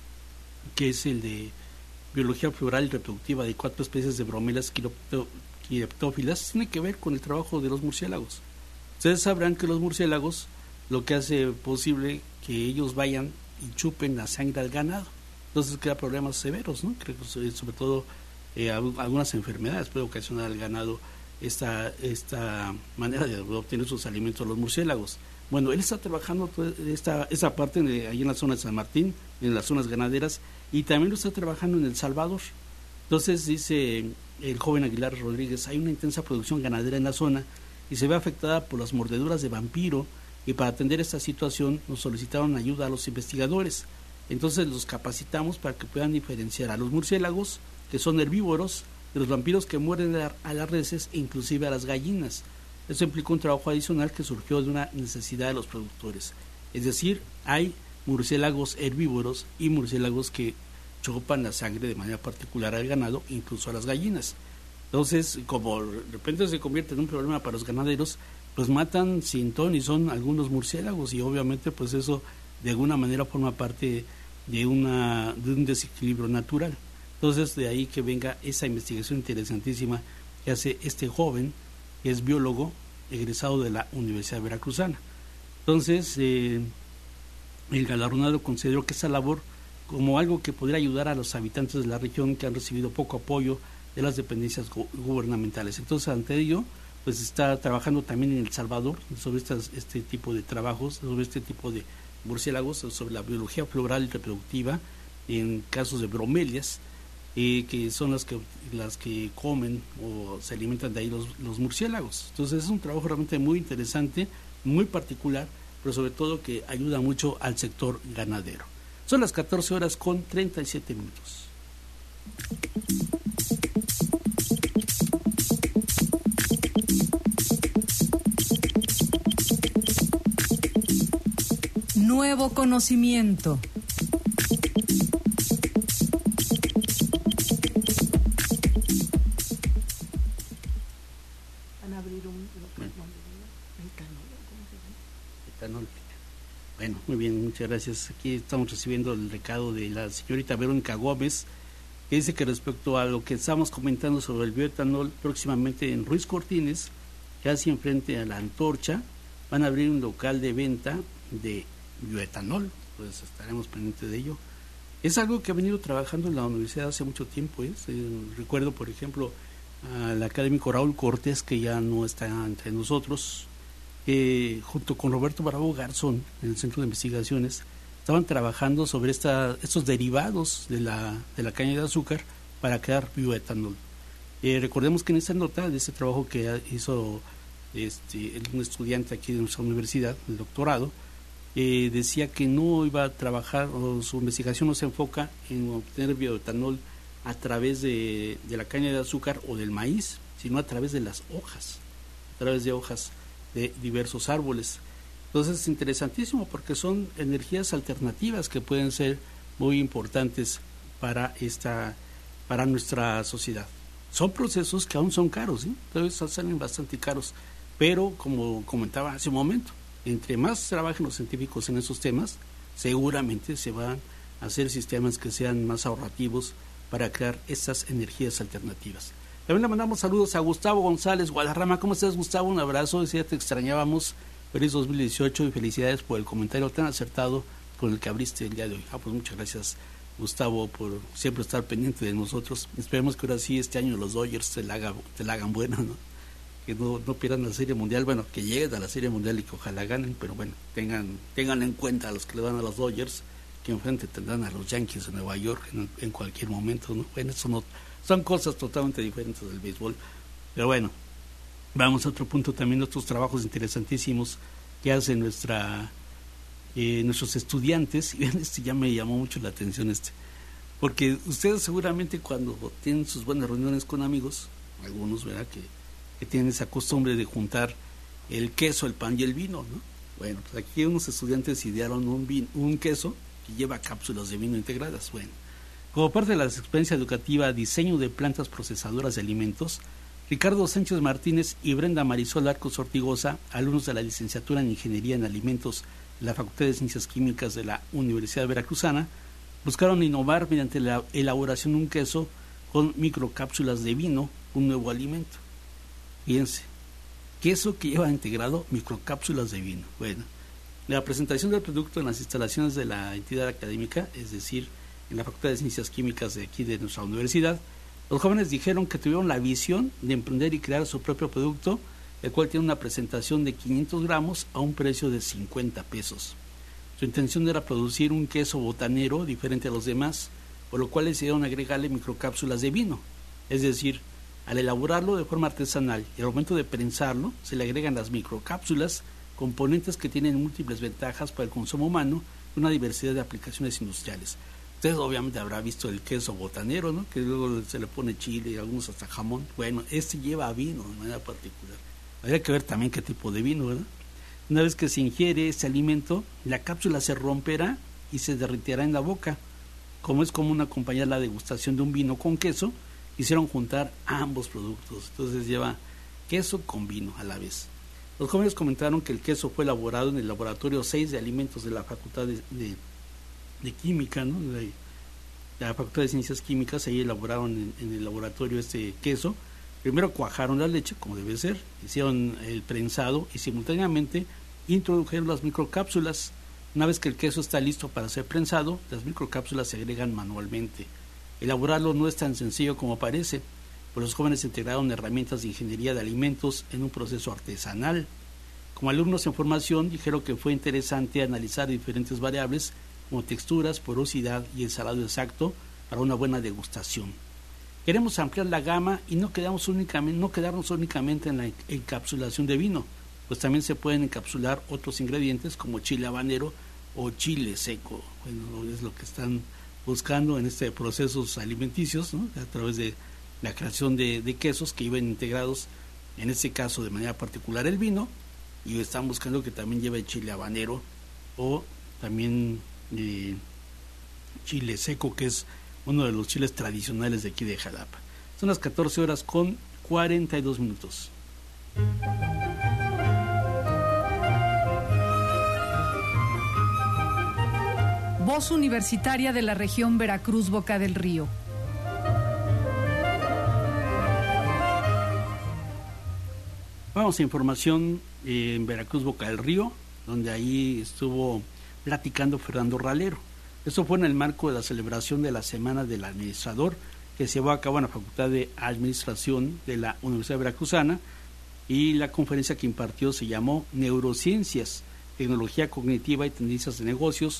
que es el de biología floral y reproductiva de cuatro especies de bromelas quiroptófilas, tiene que ver con el trabajo de los murciélagos. Ustedes sabrán que los murciélagos lo que hace posible que ellos vayan y chupen la sangre al ganado. Entonces crea problemas severos, ¿no? Creo que sobre todo eh, algunas enfermedades puede ocasionar al ganado esta, esta manera de obtener sus alimentos los murciélagos. Bueno, él está trabajando toda esta, esta parte de, ahí en la zona de San Martín, en las zonas ganaderas, y también lo está trabajando en El Salvador. Entonces dice el joven Aguilar Rodríguez, hay una intensa producción ganadera en la zona y se ve afectada por las mordeduras de vampiro, y para atender esta situación nos solicitaron ayuda a los investigadores. Entonces los capacitamos para que puedan diferenciar a los murciélagos, que son herbívoros, de los vampiros que mueren a las reses e inclusive a las gallinas. Eso implicó un trabajo adicional que surgió de una necesidad de los productores. Es decir, hay murciélagos herbívoros y murciélagos que chupan la sangre de manera particular al ganado, incluso a las gallinas. Entonces, como de repente se convierte en un problema para los ganaderos, pues matan sin ton y son algunos murciélagos, y obviamente pues eso de alguna manera forma parte de una de un desequilibrio natural. Entonces de ahí que venga esa investigación interesantísima que hace este joven, que es biólogo egresado de la Universidad Veracruzana. Entonces eh, el galardonado consideró que esa labor como algo que podría ayudar a los habitantes de la región que han recibido poco apoyo de las dependencias go- gubernamentales. Entonces ante ello pues está trabajando también en El Salvador sobre estas, este tipo de trabajos, sobre este tipo de murciélagos, sobre la biología floral y reproductiva en casos de bromelias, eh, que son las que las que comen o se alimentan de ahí los, los murciélagos. Entonces es un trabajo realmente muy interesante, muy particular, pero sobre todo que ayuda mucho al sector ganadero. Son las catorce horas con treinta y siete minutos. Nuevo conocimiento. Van a abrir un... Bueno. Etanol. Etanol. Bueno, muy bien, muchas gracias. Aquí estamos recibiendo el recado de la señorita Verónica Gómez, que dice que respecto a lo que estamos comentando sobre el bioetanol, próximamente en Ruiz Cortines, casi enfrente a la Antorcha, van a abrir un local de venta de bioetanol, pues estaremos pendientes de ello. Es algo que ha venido trabajando en la universidad hace mucho tiempo. ¿eh? Recuerdo, por ejemplo, al académico Raúl Cortés, que ya no está entre nosotros, que junto con Roberto Bravo Garzón, en el Centro de Investigaciones, estaban trabajando sobre esta, estos derivados de la, de la caña de azúcar para crear bioetanol. Eh, recordemos que en esta nota de este trabajo que hizo este, un estudiante aquí de nuestra universidad, el doctorado, eh, decía que no iba a trabajar, o su investigación no se enfoca en obtener bioetanol a través de, de la caña de azúcar o del maíz, sino a través de las hojas, a través de hojas de diversos árboles. Entonces es interesantísimo porque son energías alternativas que pueden ser muy importantes para esta, para nuestra sociedad. Son procesos que aún son caros, ¿sí? Entonces salen bastante caros, pero como comentaba hace un momento, entre más trabajen los científicos en esos temas, seguramente se van a hacer sistemas que sean más ahorrativos para crear estas energías alternativas. También le mandamos saludos a Gustavo González Guadarrama. ¿Cómo estás, Gustavo? Un abrazo, decía, te extrañábamos. Feliz dos mil dieciocho y felicidades por el comentario tan acertado con el que abriste el día de hoy. Ah, pues muchas gracias, Gustavo, por siempre estar pendiente de nosotros. Esperemos que ahora sí este año los Dodgers te la, haga, te la hagan buena, ¿no? Que no, no pierdan la Serie Mundial, bueno, que lleguen a la Serie Mundial y que ojalá ganen, pero bueno, tengan tengan en cuenta a los que le dan a los Dodgers, que enfrente tendrán a los Yankees de Nueva York en, en cualquier momento, ¿no? Bueno, eso no, son cosas totalmente diferentes del béisbol, pero bueno, vamos a otro punto también, otros trabajos interesantísimos que hacen nuestra eh, nuestros estudiantes, y este ya me llamó mucho la atención este, porque ustedes seguramente cuando tienen sus buenas reuniones con amigos, algunos, ¿verdad?, que que tienen esa costumbre de juntar el queso, el pan y el vino, ¿no? Bueno, pues aquí unos estudiantes idearon un, vino, un queso que lleva cápsulas de vino integradas. Bueno, como parte de la experiencia educativa Diseño de Plantas Procesadoras de Alimentos, Ricardo Sánchez Martínez y Brenda Marisol Arcos Ortigosa, alumnos de la licenciatura en Ingeniería en Alimentos de la Facultad de Ciencias Químicas de la Universidad Veracruzana, buscaron innovar mediante la elaboración de un queso con microcápsulas de vino, un nuevo alimento. Fíjense, queso que lleva integrado microcápsulas de vino. Bueno, la presentación del producto en las instalaciones de la entidad académica, es decir, en la Facultad de Ciencias Químicas de aquí de nuestra universidad, los jóvenes dijeron que tuvieron la visión de emprender y crear su propio producto, el cual tiene una presentación de quinientos gramos a un precio de cincuenta pesos. Su intención era producir un queso botanero diferente a los demás, por lo cual decidieron agregarle microcápsulas de vino. Es decir, al elaborarlo de forma artesanal y al momento de prensarlo, se le agregan las microcápsulas, componentes que tienen múltiples ventajas para el consumo humano y una diversidad de aplicaciones industriales. Ustedes obviamente habrán visto el queso botanero, ¿no? Que luego se le pone chile y algunos hasta jamón. Bueno, este lleva vino de manera particular. Habría que ver también qué tipo de vino, ¿verdad? Una vez que se ingiere este alimento, la cápsula se romperá y se derritirá en la boca. Como es común acompañar la degustación de un vino con queso, quisieron juntar ambos productos. Entonces lleva queso con vino a la vez. Los jóvenes comentaron que el queso fue elaborado en el laboratorio seis de alimentos de la Facultad de, de, de Química, ¿no? De, de la Facultad de Ciencias Químicas. Ahí elaboraron en, en el laboratorio este queso. Primero cuajaron la leche, como debe ser, hicieron el prensado y simultáneamente introdujeron las microcápsulas. Una vez que el queso está listo para ser prensado, las microcápsulas se agregan manualmente. Elaborarlo no es tan sencillo como parece, pues los jóvenes integraron herramientas de ingeniería de alimentos en un proceso artesanal. Como alumnos en formación, dijeron que fue interesante analizar diferentes variables como texturas, porosidad y el salado exacto para una buena degustación. Queremos ampliar la gama y no, quedamos únicamente, no quedarnos únicamente en la encapsulación de vino, pues también se pueden encapsular otros ingredientes como chile habanero o chile seco. Bueno, es lo que están buscando en este procesos alimenticios, ¿no? A través de la creación de, de quesos que iban integrados, en este caso de manera particular el vino, y están buscando que también lleve chile habanero o también eh, chile seco, que es uno de los chiles tradicionales de aquí de Jalapa. Son las catorce horas con cuarenta y dos minutos. Voz Universitaria de la región Veracruz, Boca del Río. Vamos a información en Veracruz, Boca del Río, donde ahí estuvo platicando Fernando Ralero. Esto fue en el marco de la celebración de la Semana del Administrador, que se llevó a cabo en la Facultad de Administración de la Universidad Veracruzana, y la conferencia que impartió se llamó Neurociencias, Tecnología Cognitiva y Tendencias de Negocios,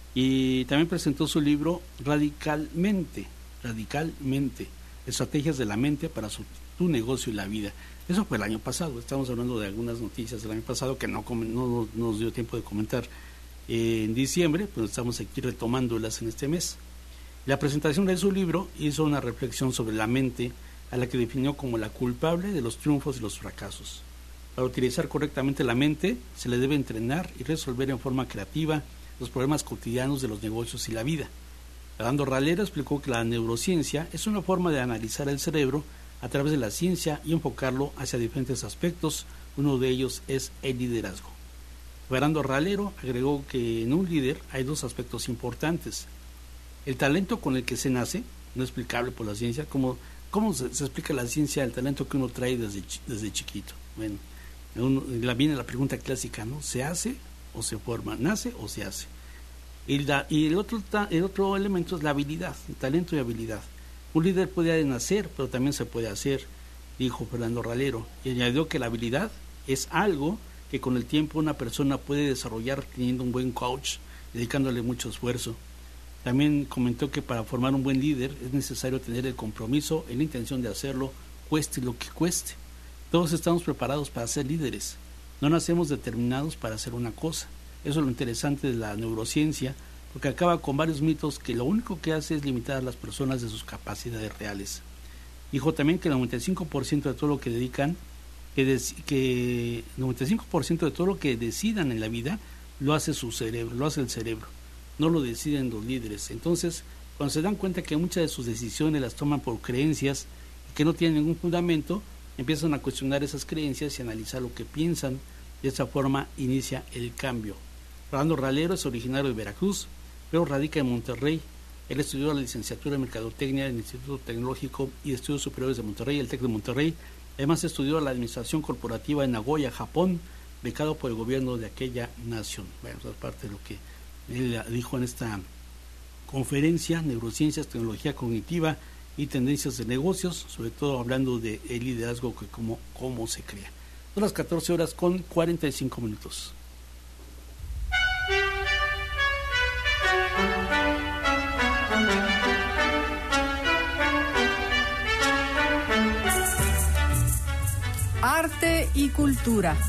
y también presentó su libro Radicalmente, Radicalmente, Estrategias de la Mente para su, tu negocio y la vida. Eso fue el año pasado. Estamos hablando de algunas noticias del año pasado que no, no, no nos dio tiempo de comentar eh, en diciembre, pero estamos aquí retomándolas en este mes. La presentación de su libro hizo una reflexión sobre la mente, a la que definió como la culpable de los triunfos y los fracasos. Para utilizar correctamente la mente, se le debe entrenar y resolver en forma creativa los problemas cotidianos de los negocios y la vida. Fernando Ralero explicó que la neurociencia es una forma de analizar el cerebro a través de la ciencia y enfocarlo hacia diferentes aspectos. Uno de ellos es el liderazgo. Fernando Ralero agregó que en un líder hay dos aspectos importantes: el talento con el que se nace, no explicable por la ciencia. ¿Cómo, cómo se, se explica la ciencia el talento que uno trae desde, desde chiquito? Bueno, uno, la, viene la pregunta clásica, ¿no? ¿Se hace o se forma? ¿Nace o se hace? Y, la, y el, otro, el otro elemento es la habilidad, el talento y habilidad. Un líder puede nacer, pero también se puede hacer, dijo Fernando Ralero, y añadió que la habilidad es algo que con el tiempo una persona puede desarrollar teniendo un buen coach, dedicándole mucho esfuerzo. También comentó que para formar un buen líder es necesario tener el compromiso y la intención de hacerlo, cueste lo que cueste. Todos estamos preparados para ser líderes, no nacemos determinados para hacer una cosa. Eso es lo interesante de la neurociencia, porque acaba con varios mitos que lo único que hace es limitar a las personas de sus capacidades reales. Dijo también que el noventa y cinco por ciento de todo lo que dedican que, des, que noventa y cinco por ciento de todo lo que decidan en la vida lo hace su cerebro, lo hace el cerebro, no lo deciden los líderes. Entonces, cuando se dan cuenta que muchas de sus decisiones las toman por creencias que no tienen ningún fundamento, empiezan a cuestionar esas creencias y analizar lo que piensan. De esa forma inicia el cambio. Rolando Ralero es originario de Veracruz, pero radica en Monterrey. Él estudió la licenciatura en Mercadotecnia en el Instituto Tecnológico y de Estudios Superiores de Monterrey, el TEC de Monterrey. Además estudió la Administración Corporativa en Nagoya, Japón, becado por el gobierno de aquella nación. Bueno, esa es parte de lo que él dijo en esta conferencia, Neurociencias, Tecnología Cognitiva y Tendencias de Negocios, sobre todo hablando de el liderazgo, que cómo, cómo se crea. Son las catorce horas con cuarenta y cinco minutos. Arte y cultura.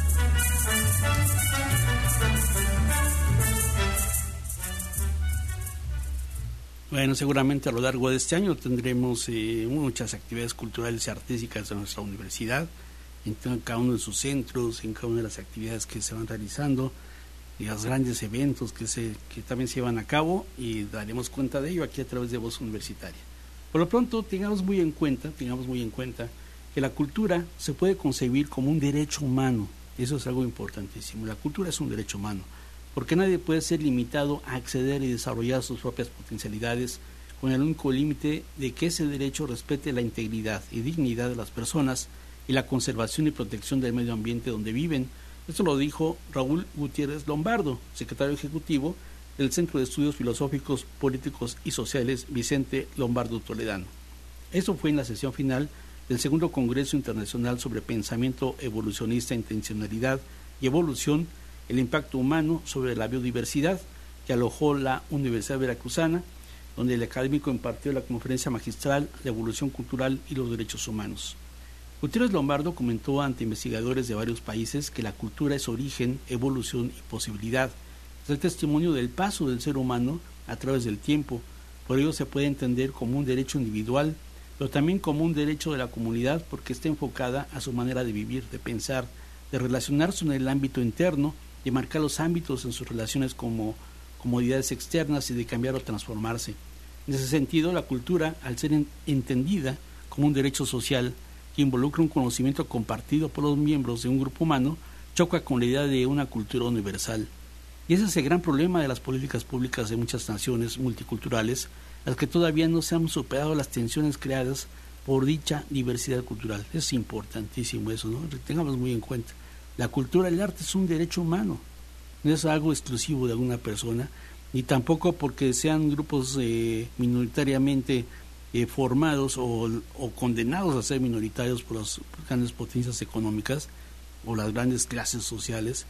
Bueno, seguramente a lo largo de este año tendremos eh, muchas actividades culturales y artísticas de nuestra universidad, en cada uno de sus centros, en cada una de las actividades que se van realizando, y los grandes eventos que se que también se llevan a cabo, y daremos cuenta de ello aquí a través de Voz Universitaria. Por lo pronto, tengamos muy en cuenta, tengamos muy en cuenta que la cultura se puede concebir como un derecho humano. Eso es algo importantísimo. La cultura es un derecho humano, porque nadie puede ser limitado a acceder y desarrollar sus propias potencialidades, con el único límite de que ese derecho respete la integridad y dignidad de las personas y la conservación y protección del medio ambiente donde viven. Esto lo dijo Raúl Gutiérrez Lombardo, secretario ejecutivo del Centro de Estudios Filosóficos, Políticos y Sociales Vicente Lombardo Toledano. Eso fue en la sesión final del segundo Congreso Internacional sobre Pensamiento Evolucionista, Intencionalidad y Evolución, el impacto humano sobre la biodiversidad, que alojó la Universidad Veracruzana, donde el académico impartió la conferencia magistral de Evolución Cultural y los Derechos Humanos. Gutiérrez Lombardo comentó ante investigadores de varios países que la cultura es origen, evolución y posibilidad. Es el testimonio del paso del ser humano a través del tiempo. Por ello se puede entender como un derecho individual, pero también como un derecho de la comunidad, porque está enfocada a su manera de vivir, de pensar, de relacionarse en el ámbito interno, de marcar los ámbitos en sus relaciones como comodidades externas y de cambiar o transformarse. En ese sentido, la cultura, al ser en, entendida como un derecho social que involucra un conocimiento compartido por los miembros de un grupo humano, choca con la idea de una cultura universal. Y ese es el gran problema de las políticas públicas de muchas naciones multiculturales, las que todavía no se han superado las tensiones creadas por dicha diversidad cultural. Es importantísimo eso, ¿no? Tengamos muy en cuenta. La cultura, el arte es un derecho humano, no es algo exclusivo de alguna persona, ni tampoco porque sean grupos eh, minoritariamente eh, formados o, o condenados a ser minoritarios por las grandes potencias económicas o las grandes clases sociales.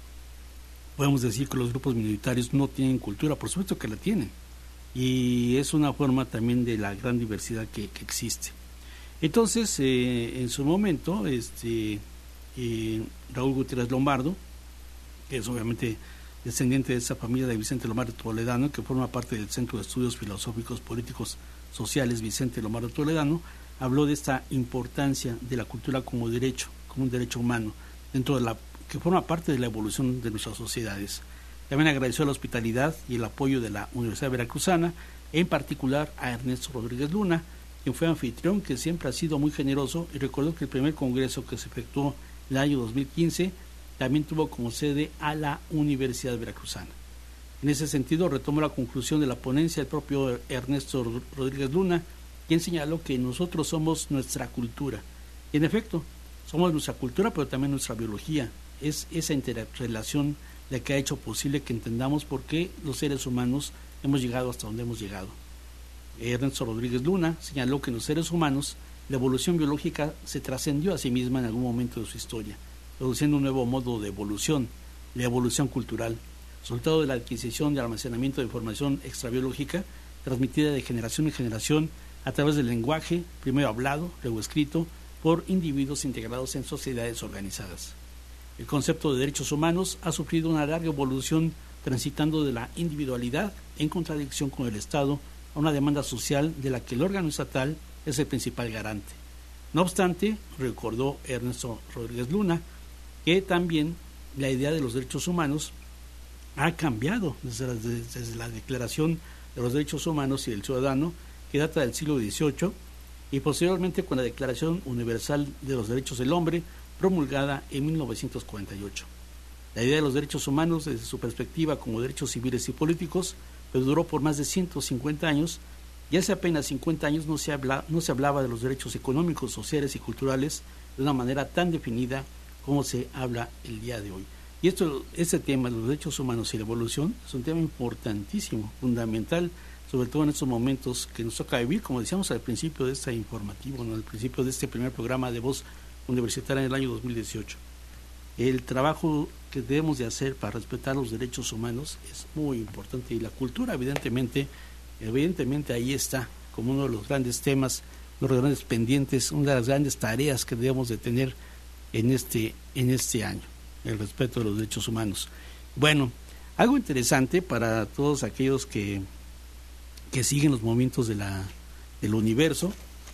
Podemos decir que los grupos minoritarios no tienen cultura, por supuesto que la tienen, y es una forma también de la gran diversidad que, que existe. Entonces, eh, en su momento, este eh, Raúl Gutiérrez Lombardo, que es obviamente descendiente de esa familia de Vicente Lombardo Toledano, que forma parte del Centro de Estudios Filosóficos, Políticos, Sociales Vicente Lombardo Toledano, habló de esta importancia de la cultura como derecho, como un derecho humano, dentro de la que forma parte de la evolución de nuestras sociedades. También agradeció la hospitalidad y el apoyo de la Universidad Veracruzana, en particular a Ernesto Rodríguez Luna, quien fue anfitrión, que siempre ha sido muy generoso, y recordó que el primer congreso que se efectuó en el año dos mil quince también tuvo como sede a la Universidad Veracruzana. En ese sentido, retomó la conclusión de la ponencia el propio Ernesto Rodríguez Luna, quien señaló que nosotros somos nuestra cultura. Y en efecto, somos nuestra cultura, pero también nuestra biología. Es esa interrelación la que ha hecho posible que entendamos por qué los seres humanos hemos llegado hasta donde hemos llegado. Ernesto Rodríguez Luna señaló que en los seres humanos la evolución biológica se trascendió a sí misma en algún momento de su historia, produciendo un nuevo modo de evolución, la evolución cultural, resultado de la adquisición y almacenamiento de información extrabiológica transmitida de generación en generación a través del lenguaje, primero hablado, luego escrito, por individuos integrados en sociedades organizadas. El concepto de derechos humanos ha sufrido una larga evolución, transitando de la individualidad, en contradicción con el Estado, a una demanda social de la que el órgano estatal es el principal garante. No obstante, recordó Ernesto Rodríguez Luna que también la idea de los derechos humanos ha cambiado desde la, desde la Declaración de los Derechos Humanos y del Ciudadano, que data del siglo dieciocho, y posteriormente con la Declaración Universal de los Derechos del Hombre, promulgada en mil novecientos cuarenta y ocho. La idea de los derechos humanos, desde su perspectiva como derechos civiles y políticos, perduró por más de ciento cincuenta años, y hace apenas cincuenta años no se, habla, no se hablaba de los derechos económicos, sociales y culturales de una manera tan definida como se habla el día de hoy. Y esto, este tema, los derechos humanos y la evolución, es un tema importantísimo, fundamental, sobre todo en estos momentos que nos toca vivir, como decíamos al principio de este informativo, ¿no? Al principio de este primer programa de Voz Universitaria en el año dos mil dieciocho. El trabajo que debemos de hacer para respetar los derechos humanos es muy importante, y la cultura evidentemente, evidentemente ahí está como uno de los grandes temas, uno de los grandes pendientes, una de las grandes tareas que debemos de tener en este, en este año, el respeto de los derechos humanos. Bueno, algo interesante para todos aquellos que, que siguen los movimientos de la, del universo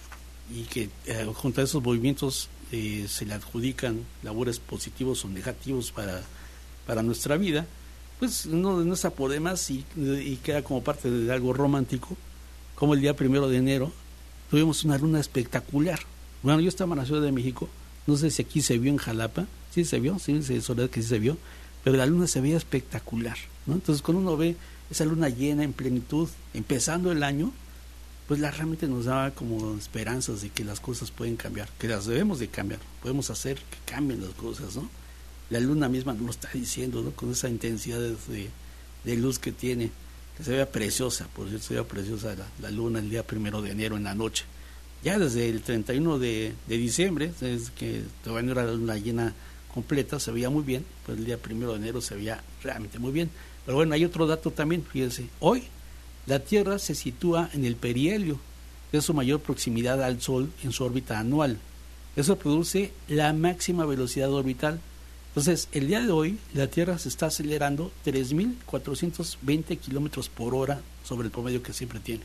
y que eh, junto a esos movimientos eh, se le adjudican labores positivos o negativos para, para nuestra vida, pues no, no está por demás y, y queda como parte de algo romántico, como el día primero de enero tuvimos una luna espectacular. Bueno, yo estaba en la Ciudad de México, no sé si aquí se vio en Jalapa, sí se vio, sí, se Soledad que sí se vio, pero la luna se veía espectacular, ¿no? Entonces cuando uno ve esa luna llena en plenitud, empezando el año, pues la realmente nos daba como esperanzas de que las cosas pueden cambiar, que las debemos de cambiar, podemos hacer que cambien las cosas, ¿no? La luna misma nos lo está diciendo, ¿no? Con esa intensidad de, de luz que tiene, que se vea preciosa, por cierto, se vea preciosa la, la luna el día primero de enero en la noche. Ya desde el treinta y uno de, de diciembre, desde que todavía no era la luna llena completa, se veía muy bien, pues el día primero de enero se veía realmente muy bien. Pero bueno, hay otro dato también, fíjense, hoy la Tierra se sitúa en el perihelio, que es su mayor proximidad al Sol en su órbita anual. Eso produce la máxima velocidad orbital. Entonces, el día de hoy, la Tierra se está acelerando tres mil cuatrocientos veinte kilómetros por hora sobre el promedio que siempre tiene.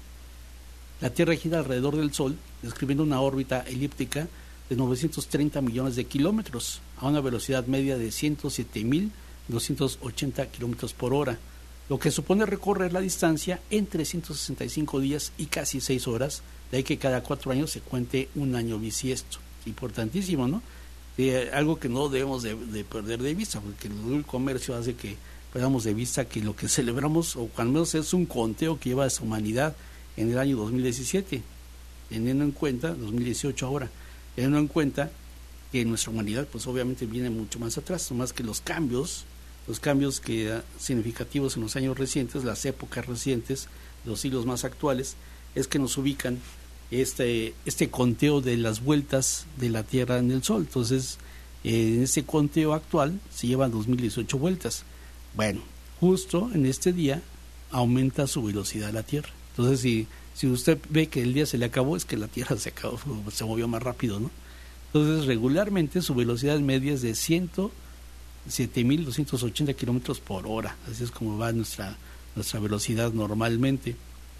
La Tierra gira alrededor del Sol, describiendo una órbita elíptica de novecientos treinta millones de kilómetros, a una velocidad media de ciento siete mil doscientos ochenta kilómetros por hora, lo que supone recorrer la distancia en trescientos sesenta y cinco días y casi seis horas, de ahí que cada cuatro años se cuente un año bisiesto. Importantísimo, ¿no? Eh, algo que no debemos de, de perder de vista, porque el comercio hace que perdamos de vista que lo que celebramos, o cuando menos es un conteo que lleva a esa humanidad en el año dos mil diecisiete, teniendo en cuenta, dos mil dieciocho ahora, teniendo en cuenta que nuestra humanidad pues obviamente viene mucho más atrás, más que los cambios, los cambios que uh, significativos en los años recientes, las épocas recientes, los siglos más actuales, es que nos ubican este, este conteo de las vueltas de la Tierra en el Sol. Entonces, eh, en este conteo actual se llevan dos mil dieciocho vueltas. Bueno, justo en este día aumenta su velocidad la Tierra. Entonces, si, si usted ve que el día se le acabó, es que la Tierra se acabó, se movió más rápido, ¿no? Entonces, regularmente su velocidad media es de ciento siete mil doscientos ochenta kilómetros por hora. Así es como va nuestra, nuestra velocidad normalmente.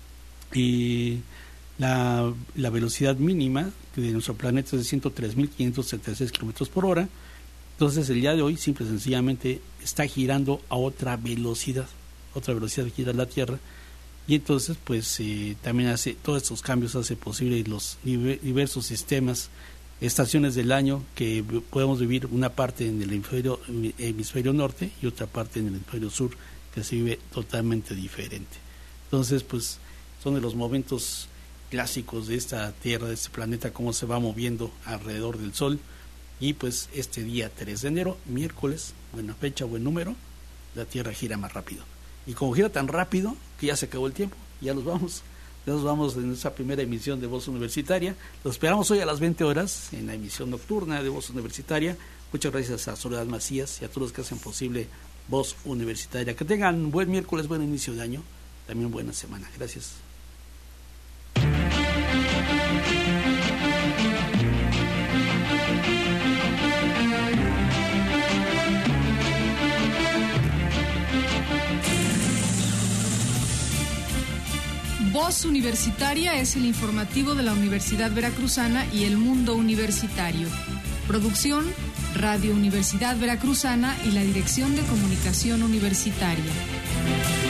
Y la, la velocidad mínima de nuestro planeta es de ciento tres mil quinientos setenta y seis kilómetros por hora. Entonces, el día de hoy, simple y sencillamente, está girando a otra velocidad. Otra velocidad gira la Tierra. Y entonces, pues, eh, también hace, todos estos cambios hace posible los diversos sistemas, estaciones del año, que podemos vivir una parte en el hemisferio, hemisferio norte y otra parte en el hemisferio sur, que se vive totalmente diferente. Entonces, pues, son de los momentos clásicos de esta Tierra, de este planeta, cómo se va moviendo alrededor del Sol. Y pues este día tres de enero, miércoles, buena fecha, buen número, la Tierra gira más rápido. Y como gira tan rápido, que ya se acabó el tiempo, ya nos vamos. Ya nos vamos en nuestra primera emisión de Voz Universitaria. Los esperamos hoy a las veinte horas en la emisión nocturna de Voz Universitaria. Muchas gracias a Soledad Macías y a todos los que hacen posible Voz Universitaria. Que tengan buen miércoles, buen inicio de año, también buena semana. Gracias. Voz Universitaria es el informativo de la Universidad Veracruzana y el mundo universitario. Producción, Radio Universidad Veracruzana y la Dirección de Comunicación Universitaria.